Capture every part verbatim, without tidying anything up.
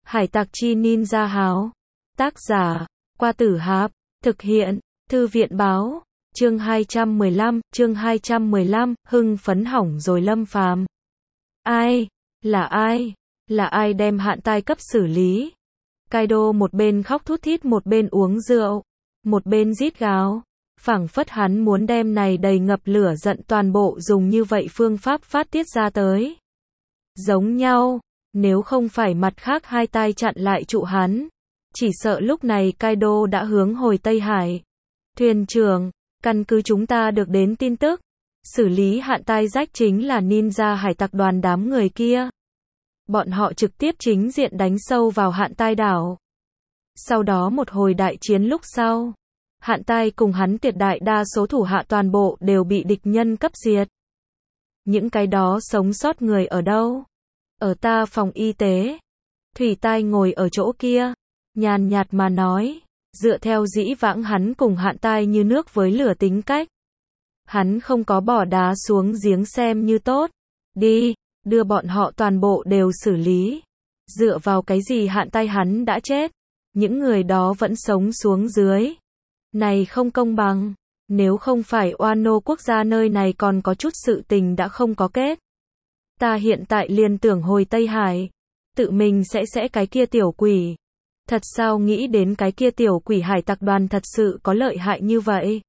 Hải tặc chi ninja háo. Tác giả, Qua Tử Hạp. Thực hiện, Thư viện báo. Chương hai trăm mười lăm, chương hai trăm mười lăm, hưng phấn hỏng rồi Lâm Phàm. Ai? Là ai? Là ai đem hạn tai cấp xử lý? Kaido một bên khóc thút thít một bên uống rượu, một bên rít gào, phảng phất hắn muốn đem này đầy ngập lửa giận toàn bộ dùng như vậy phương pháp phát tiết ra tới. Giống nhau, nếu không phải mặt khác hai tai chặn lại trụ hắn, chỉ sợ lúc này Kaido đã hướng hồi Tây Hải. Thuyền trưởng, căn cứ chúng ta được đến tin tức, xử lý hạn tai rách chính là ninja hải tặc đoàn đám người kia. Bọn họ trực tiếp chính diện đánh sâu vào hạn tai đảo. Sau đó một hồi đại chiến lúc sau, hạn tai cùng hắn tuyệt đại đa số thủ hạ toàn bộ đều bị địch nhân cấp diệt. Những cái đó sống sót người ở đâu? Ở ta phòng y tế. Thủy Tai ngồi ở chỗ kia, nhàn nhạt mà nói, dựa theo dĩ vãng hắn cùng hạn tai như nước với lửa tính cách. Hắn không có bỏ đá xuống giếng xem như tốt. Đi, đưa bọn họ toàn bộ đều xử lý. Dựa vào cái gì hạn tai hắn đã chết, những người đó vẫn sống xuống dưới. Này không công bằng, nếu không phải Wano quốc gia nơi này còn có chút sự tình đã không có kết. Ta hiện tại liền tưởng hồi Tây Hải, tự mình sẽ sẽ cái kia tiểu quỷ. Thật sao nghĩ đến cái kia tiểu quỷ hải tặc đoàn thật sự có lợi hại như vậy?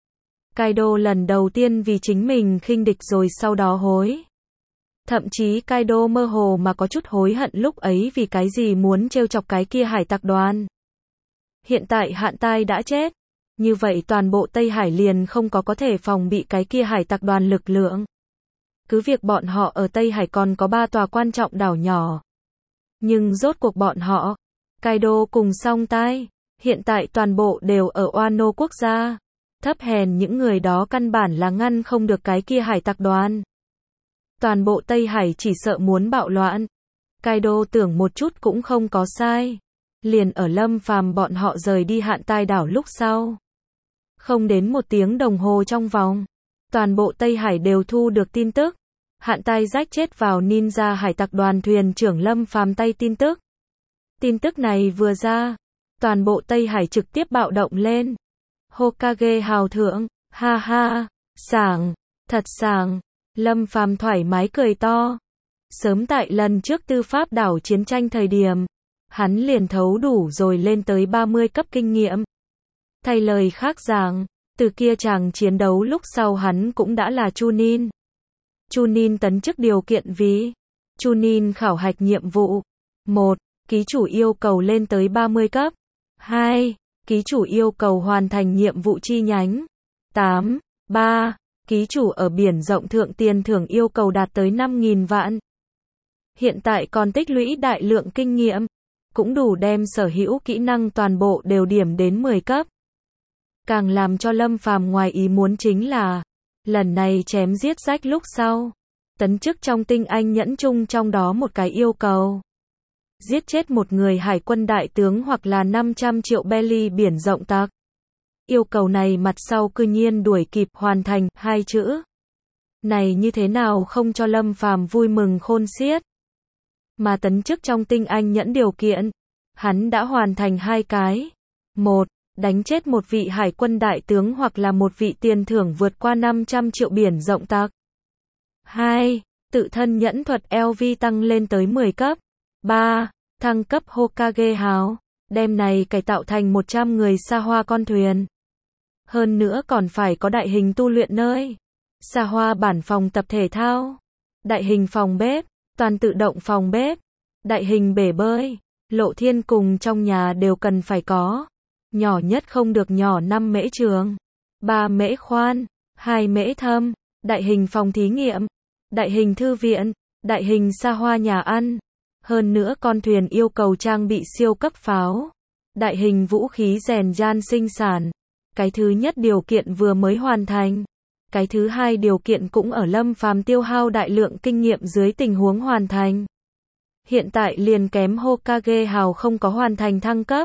Kaido lần đầu tiên vì chính mình khinh địch rồi sau đó hối. Thậm chí Kaido mơ hồ mà có chút hối hận lúc ấy vì cái gì muốn trêu chọc cái kia hải tặc đoàn. Hiện tại hạn tai đã chết, như vậy toàn bộ Tây Hải liền không có có thể phòng bị cái kia hải tặc đoàn lực lượng. Cứ việc bọn họ ở Tây Hải còn có ba tòa quan trọng đảo nhỏ. Nhưng rốt cuộc bọn họ, Kaido cùng song tai, hiện tại toàn bộ đều ở Wano quốc gia. Thấp hèn những người đó căn bản là ngăn không được cái kia hải tặc đoàn. Toàn bộ Tây Hải chỉ sợ muốn bạo loạn. Kaido tưởng một chút cũng không có sai. Liền ở Lâm Phàm bọn họ rời đi hạn tai đảo lúc sau. Không đến một tiếng đồng hồ trong vòng, toàn bộ Tây Hải đều thu được tin tức. Hạn tai rách chết vào ninja hải tặc đoàn thuyền trưởng Lâm Phàm tay tin tức. Tin tức này vừa ra, toàn bộ Tây Hải trực tiếp bạo động lên. Hokage hào thượng, ha ha, sảng, thật sảng. Lâm Phàm thoải mái cười to. Sớm tại lần trước tư pháp đảo chiến tranh thời điểm, hắn liền thấu đủ rồi lên tới ba mươi cấp kinh nghiệm. Thay lời khác rằng, từ kia chàng chiến đấu lúc sau hắn cũng đã là Chunin. Chunin tấn chức điều kiện vì Chunin khảo hạch nhiệm vụ. một. Ký chủ yêu cầu lên tới ba mươi cấp. hai. Ký chủ yêu cầu hoàn thành nhiệm vụ chi nhánh. tám. ba. Ký chủ ở biển rộng thượng tiền thưởng yêu cầu đạt tới năm nghìn vạn. Hiện tại còn tích lũy đại lượng kinh nghiệm, cũng đủ đem sở hữu kỹ năng toàn bộ đều điểm đến mười cấp. Càng làm cho Lâm Phàm ngoài ý muốn chính là, lần này chém giết rách lúc sau, tấn chức trong tinh anh nhẫn chung trong đó một cái yêu cầu. Giết chết một người hải quân đại tướng hoặc là năm trăm triệu belly biển rộng tặc. Yêu cầu này mặt sau cư nhiên đuổi kịp hoàn thành hai chữ. Này như thế nào không cho Lâm Phàm vui mừng khôn xiết. Mà tấn chức trong tinh anh nhẫn điều kiện, hắn đã hoàn thành hai cái. Một, đánh chết một vị hải quân đại tướng hoặc là một vị tiền thưởng vượt qua năm trăm triệu biển rộng tặc. Hai, tự thân nhẫn thuật lờ vê tăng lên tới mười cấp. Ba, thăng cấp Hokage háo, đem này cải tạo thành một trăm người xa hoa con thuyền. Hơn nữa còn phải có đại hình tu luyện nơi, xa hoa bản phòng tập thể thao, đại hình phòng bếp, toàn tự động phòng bếp, đại hình bể bơi, lộ thiên cùng trong nhà đều cần phải có. Nhỏ nhất không được nhỏ năm mễ trường, ba mễ khoan, hai mễ thâm, đại hình phòng thí nghiệm, đại hình thư viện, đại hình xa hoa nhà ăn. Hơn nữa con thuyền yêu cầu trang bị siêu cấp pháo, đại hình vũ khí rèn gian sinh sản. Cái thứ nhất điều kiện vừa mới hoàn thành. Cái thứ hai điều kiện cũng ở Lâm Phàm tiêu hao đại lượng kinh nghiệm dưới tình huống hoàn thành. Hiện tại liền kém Hokage hào không có hoàn thành thăng cấp.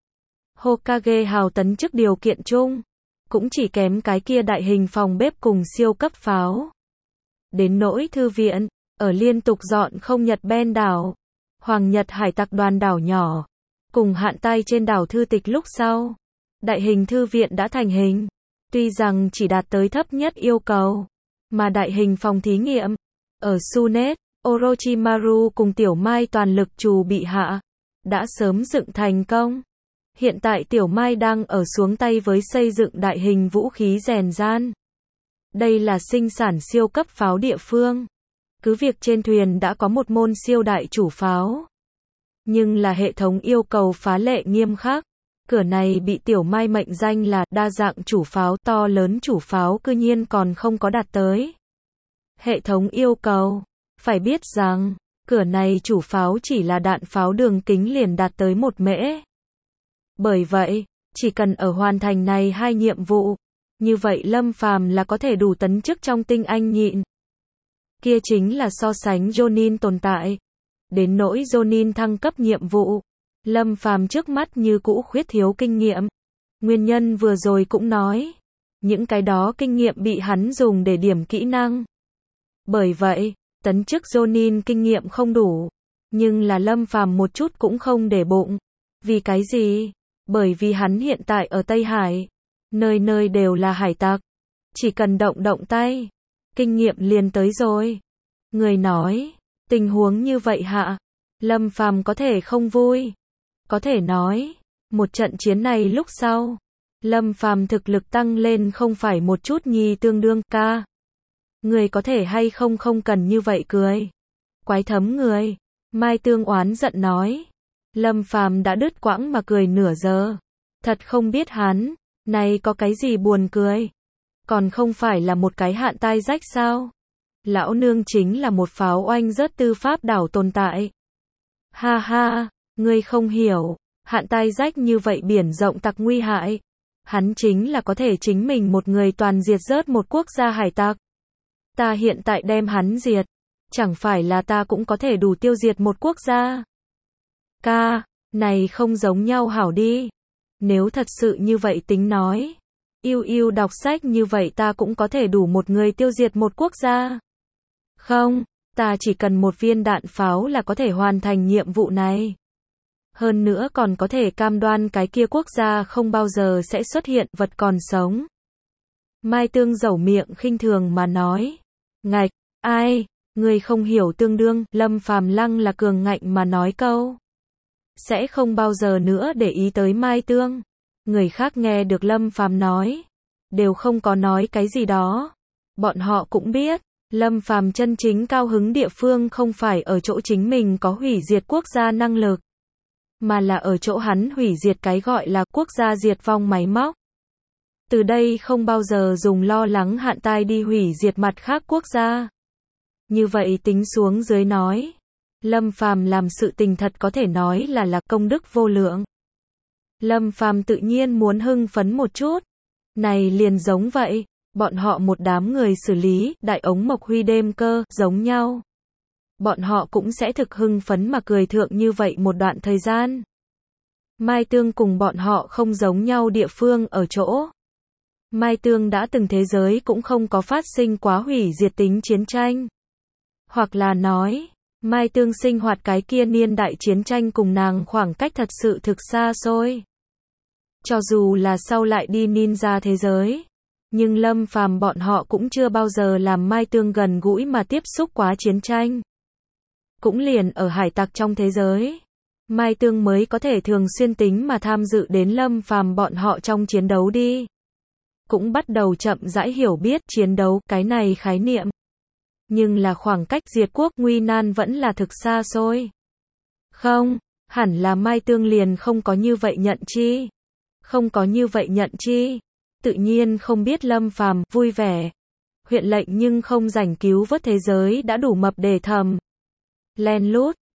Hokage hào tấn chức điều kiện chung, cũng chỉ kém cái kia đại hình phòng bếp cùng siêu cấp pháo. Đến nỗi thư viện, ở liên tục dọn không Nhật Ben đảo, Hoàng Nhật hải tặc đoàn đảo nhỏ, cùng hạn tay trên đảo Thư Tịch lúc sau. Đại hình thư viện đã thành hình. Tuy rằng chỉ đạt tới thấp nhất yêu cầu, mà đại hình phòng thí nghiệm, ở Sunet, Orochimaru cùng Tiểu Mai toàn lực trù bị hạ, đã sớm dựng thành công. Hiện tại Tiểu Mai đang ở xuống tay với xây dựng đại hình vũ khí rèn gian. Đây là sinh sản siêu cấp pháo địa phương. Cứ việc trên thuyền đã có một môn siêu đại chủ pháo, nhưng là hệ thống yêu cầu phá lệ nghiêm khắc. Cửa này bị Tiểu Mai mệnh danh là đa dạng chủ pháo, to lớn chủ pháo cư nhiên còn không có đạt tới hệ thống yêu cầu. Phải biết rằng, cửa này chủ pháo chỉ là đạn pháo đường kính liền đạt tới một mễ. Bởi vậy, chỉ cần ở hoàn thành này hai nhiệm vụ, như vậy Lâm Phàm là có thể đủ tấn chức trong tinh anh nhịn. Kia chính là so sánh Jonin tồn tại. Đến nỗi Jonin thăng cấp nhiệm vụ, Lâm Phàm trước mắt như cũ khuyết thiếu kinh nghiệm. Nguyên nhân vừa rồi cũng nói, những cái đó kinh nghiệm bị hắn dùng để điểm kỹ năng. Bởi vậy, tấn chức Jonin kinh nghiệm không đủ, nhưng là Lâm Phàm một chút cũng không để bụng. Vì cái gì? Bởi vì hắn hiện tại ở Tây Hải, nơi nơi đều là hải tặc, chỉ cần động động tay, kinh nghiệm liền tới rồi. Người nói, tình huống như vậy hạ, Lâm Phàm có thể không vui. Có thể nói, một trận chiến này lúc sau, Lâm Phàm thực lực tăng lên không phải một chút nhi tương đương ca. Người có thể hay không không cần như vậy cười. Quái thấm người. Mai Tương oán giận nói. Lâm Phàm đã đứt quãng mà cười nửa giờ. Thật không biết hắn, này có cái gì buồn cười. Còn không phải là một cái hạn tai rách sao? Lão nương chính là một pháo oanh rớt tư pháp đảo tồn tại. Ha ha, ngươi không hiểu, hạn tai rách như vậy biển rộng tặc nguy hại. Hắn chính là có thể chính mình một người toàn diệt rớt một quốc gia hải tặc. Ta hiện tại đem hắn diệt, chẳng phải là ta cũng có thể đủ tiêu diệt một quốc gia. Ca, này không giống nhau hảo đi. Nếu thật sự như vậy tính nói, yêu yêu đọc sách như vậy ta cũng có thể đủ một người tiêu diệt một quốc gia. Không, ta chỉ cần một viên đạn pháo là có thể hoàn thành nhiệm vụ này. Hơn nữa còn có thể cam đoan cái kia quốc gia không bao giờ sẽ xuất hiện vật còn sống. Mai Tương dẩu miệng khinh thường mà nói. Ngạch, ai, người không hiểu tương đương, Lâm Phàm lăng là cường ngạnh mà nói câu. Sẽ không bao giờ nữa để ý tới Mai Tương. Người khác nghe được Lâm Phàm nói, đều không có nói cái gì đó. Bọn họ cũng biết, Lâm Phàm chân chính cao hứng địa phương không phải ở chỗ chính mình có hủy diệt quốc gia năng lực, mà là ở chỗ hắn hủy diệt cái gọi là quốc gia diệt vong máy móc. Từ đây không bao giờ dùng lo lắng hạn tai đi hủy diệt mặt khác quốc gia. Như vậy tính xuống dưới nói, Lâm Phàm làm sự tình thật có thể nói là là công đức vô lượng. Lâm Phàm tự nhiên muốn hưng phấn một chút. Này liền giống vậy, bọn họ một đám người xử lý đại ống mộc huy đêm cơ giống nhau. Bọn họ cũng sẽ thực hưng phấn mà cười thượng như vậy một đoạn thời gian. Mai Tương cùng bọn họ không giống nhau địa phương ở chỗ. Mai Tương đã từng thế giới cũng không có phát sinh quá hủy diệt tính chiến tranh. Hoặc là nói, Mai Tương sinh hoạt cái kia niên đại chiến tranh cùng nàng khoảng cách thật sự thực xa xôi. Cho dù là sau lại đi ninja thế giới, nhưng Lâm Phàm bọn họ cũng chưa bao giờ làm Mai Tương gần gũi mà tiếp xúc quá chiến tranh. Cũng liền ở hải tặc trong thế giới, Mai Tương mới có thể thường xuyên tính mà tham dự đến Lâm Phàm bọn họ trong chiến đấu đi. Cũng bắt đầu chậm rãi hiểu biết chiến đấu cái này khái niệm. Nhưng là khoảng cách diệt quốc nguy nan vẫn là thực xa xôi. Không, hẳn là Mai Tương liền không có như vậy nhận chi. Không có như vậy nhận chi. Tự nhiên không biết Lâm Phàm vui vẻ. Huyện lệnh nhưng không rảnh cứu vớt thế giới đã đủ mập để thầm. Len lút,